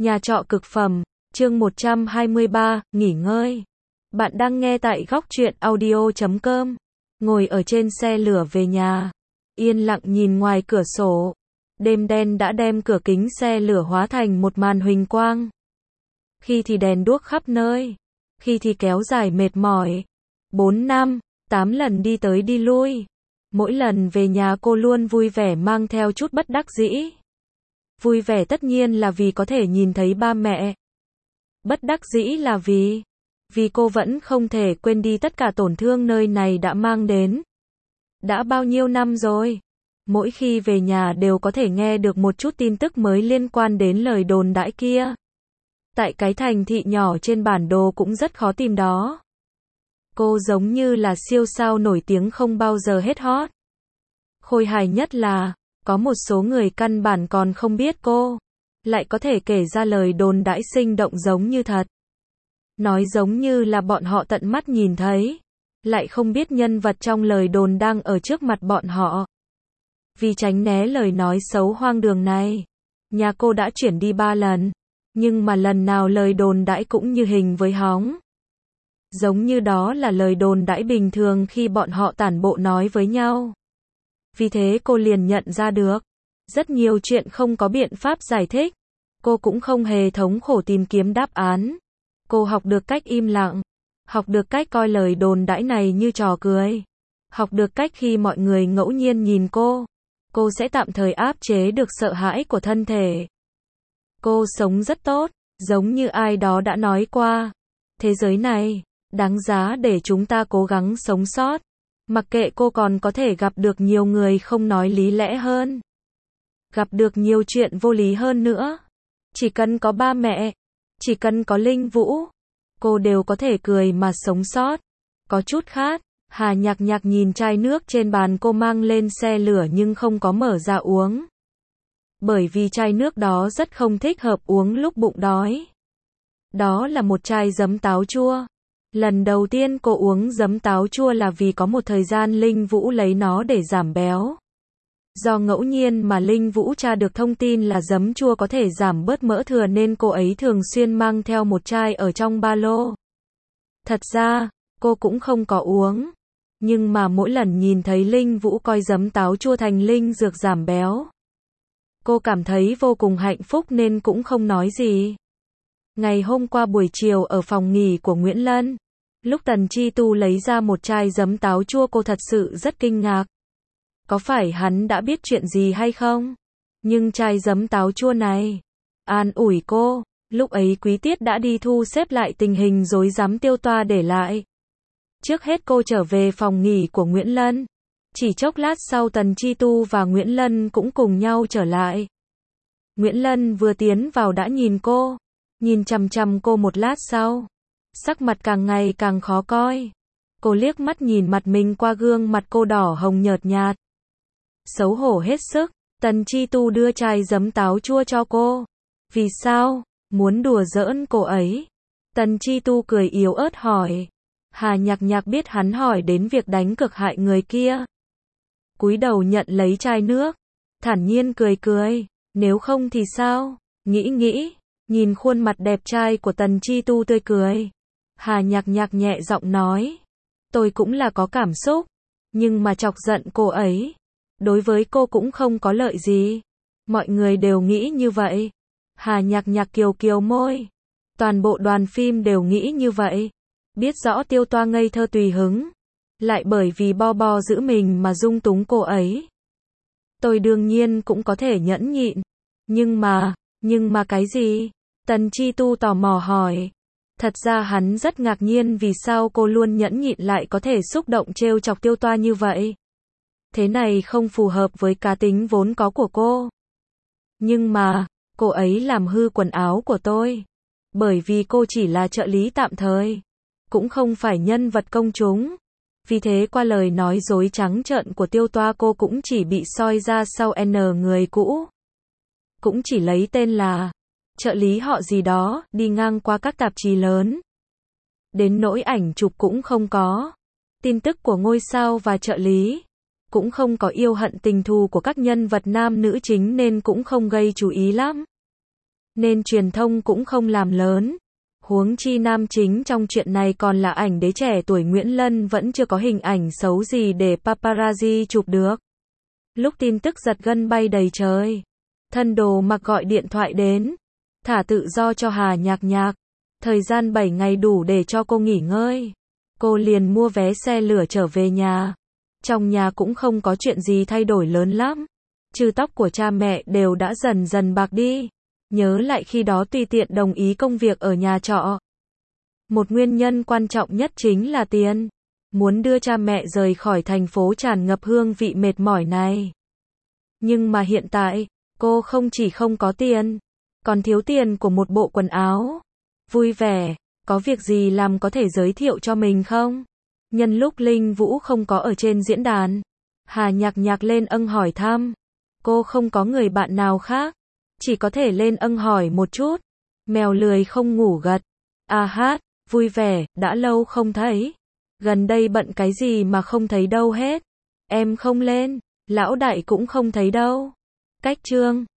Nhà trọ cực phẩm, chương 123, nghỉ ngơi. Bạn đang nghe tại góc truyện audio.com. Ngồi ở trên xe lửa về nhà, yên lặng nhìn ngoài cửa sổ. Đêm đen đã đem cửa kính xe lửa hóa thành một màn huỳnh quang. Khi thì đèn đuốc khắp nơi, khi thì kéo dài mệt mỏi. 4 năm, 8 lần đi tới đi lui. Mỗi lần về nhà cô luôn vui vẻ mang theo chút bất đắc dĩ. Vui vẻ tất nhiên là vì có thể nhìn thấy ba mẹ. Bất đắc dĩ là vì cô vẫn không thể quên đi tất cả tổn thương nơi này đã mang đến. Đã bao nhiêu năm rồi, mỗi khi về nhà đều có thể nghe được một chút tin tức mới liên quan đến lời đồn đãi kia. Tại cái thành thị nhỏ trên bản đồ cũng rất khó tìm đó. Cô giống như là siêu sao nổi tiếng không bao giờ hết hot. Khôi hài nhất là có một số người căn bản còn không biết cô, lại có thể kể ra lời đồn đãi sinh động giống như thật. Nói giống như là bọn họ tận mắt nhìn thấy, lại không biết nhân vật trong lời đồn đang ở trước mặt bọn họ. Vì tránh né lời nói xấu hoang đường này, nhà cô đã chuyển đi 3 lần, nhưng mà lần nào lời đồn đãi cũng như hình với hóng. Giống như đó là lời đồn đãi bình thường khi bọn họ tản bộ nói với nhau. Vì thế cô liền nhận ra được, rất nhiều chuyện không có biện pháp giải thích. Cô cũng không hề thống khổ tìm kiếm đáp án. Cô học được cách im lặng, học được cách coi lời đồn đãi này như trò cười, học được cách khi mọi người ngẫu nhiên nhìn cô sẽ tạm thời áp chế được sợ hãi của thân thể. Cô sống rất tốt, giống như ai đó đã nói qua. Thế giới này, đáng giá để chúng ta cố gắng sống sót. Mặc kệ cô còn có thể gặp được nhiều người không nói lý lẽ hơn, gặp được nhiều chuyện vô lý hơn nữa. Chỉ cần có ba mẹ, chỉ cần có Linh Vũ, cô đều có thể cười mà sống sót. Có chút khát, Hà Nhạc Nhạc nhìn chai nước trên bàn cô mang lên xe lửa nhưng không có mở ra uống. Bởi vì chai nước đó rất không thích hợp uống lúc bụng đói. Đó là một chai giấm táo chua. Lần đầu tiên cô uống giấm táo chua là vì có một thời gian Linh Vũ lấy nó để giảm béo. Do ngẫu nhiên mà Linh Vũ tra được thông tin là giấm chua có thể giảm bớt mỡ thừa nên cô ấy thường xuyên mang theo một chai ở trong ba lô. Thật ra, cô cũng không có uống. Nhưng mà mỗi lần nhìn thấy Linh Vũ coi giấm táo chua thành linh dược giảm béo, cô cảm thấy vô cùng hạnh phúc nên cũng không nói gì. Ngày hôm qua buổi chiều ở phòng nghỉ của Nguyễn Lân, lúc Tần Chi Tu lấy ra một chai giấm táo chua cô thật sự rất kinh ngạc. Có phải hắn đã biết chuyện gì hay không? Nhưng chai giấm táo chua này an ủi cô. Lúc ấy Quý Tiết đã đi thu xếp lại tình hình rối rắm Tiêu Toa để lại. Trước hết cô trở về phòng nghỉ của Nguyễn Lân. Chỉ chốc lát sau Tần Chi Tu và Nguyễn Lân cũng cùng nhau trở lại. Nguyễn Lân vừa tiến vào đã nhìn cô, nhìn chằm chằm cô một lát sau, sắc mặt càng ngày càng khó coi. Cô liếc mắt nhìn mặt mình qua gương mặt cô đỏ hồng nhợt nhạt. Xấu hổ hết sức, Tần Chi Tu đưa chai giấm táo chua cho cô. Vì sao? Muốn đùa giỡn cô ấy? Tần Chi Tu cười yếu ớt hỏi. Hà Nhạc Nhạc biết hắn hỏi đến việc đánh cực hại người kia. Cúi đầu nhận lấy chai nước, thản nhiên cười cười. Nếu không thì sao? Nghĩ, nhìn khuôn mặt đẹp trai của Tần Chi Tu tươi cười. Hà Nhạc Nhạc nhẹ giọng nói. Tôi cũng là có cảm xúc, nhưng mà chọc giận cô ấy, đối với cô cũng không có lợi gì. Mọi người đều nghĩ như vậy. Hà Nhạc Nhạc kiều kiều môi. Toàn bộ đoàn phim đều nghĩ như vậy. Biết rõ Tiêu Toa ngây thơ tùy hứng, lại bởi vì bo giữ mình mà dung túng cô ấy. Tôi đương nhiên cũng có thể nhẫn nhịn. Nhưng mà cái gì? Tần Chi Tu tò mò hỏi. Thật ra hắn rất ngạc nhiên vì sao cô luôn nhẫn nhịn lại có thể xúc động trêu chọc Tiêu Toa như vậy. Thế này không phù hợp với cá tính vốn có của cô. Nhưng mà, cô ấy làm hư quần áo của tôi. Bởi vì cô chỉ là trợ lý tạm thời, cũng không phải nhân vật công chúng. Vì thế qua lời nói dối trắng trợn của Tiêu Toa cô cũng chỉ bị soi ra sau N người cũ. Cũng chỉ lấy tên là trợ lý họ gì đó, đi ngang qua các tạp chí lớn. Đến nỗi ảnh chụp cũng không có. Tin tức của ngôi sao và trợ lý cũng không có yêu hận tình thù của các nhân vật nam nữ chính nên cũng không gây chú ý lắm. nên truyền thông cũng không làm lớn. Huống chi nam chính trong chuyện này còn là ảnh đế trẻ tuổi Nguyễn Lân vẫn chưa có hình ảnh xấu gì để paparazzi chụp được. Lúc tin tức giật gân bay đầy trời, thân đồ mặc gọi điện thoại đến, thả tự do cho Hà Nhạc Nhạc. Thời gian 7 ngày đủ để cho cô nghỉ ngơi. Cô liền mua vé xe lửa trở về nhà. Trong nhà cũng không có chuyện gì thay đổi lớn lắm. Trừ tóc của cha mẹ đều đã dần dần bạc đi. Nhớ lại khi đó tùy tiện đồng ý công việc ở nhà trọ. Một nguyên nhân quan trọng nhất chính là tiền. Muốn đưa cha mẹ rời khỏi thành phố tràn ngập hương vị mệt mỏi này. Nhưng mà hiện tại, cô không chỉ không có tiền, còn thiếu tiền của một bộ quần áo. Vui vẻ, có việc gì làm có thể giới thiệu cho mình không? Nhân lúc Linh Vũ không có ở trên diễn đàn, Hà Nhạc Nhạc lên âng hỏi thăm. Cô không có người bạn nào khác, chỉ có thể lên âng hỏi một chút. Mèo lười không ngủ gật. À hát, vui vẻ, đã lâu không thấy. Gần đây bận cái gì mà không thấy đâu hết. Em không lên, lão đại cũng không thấy đâu. Cách chương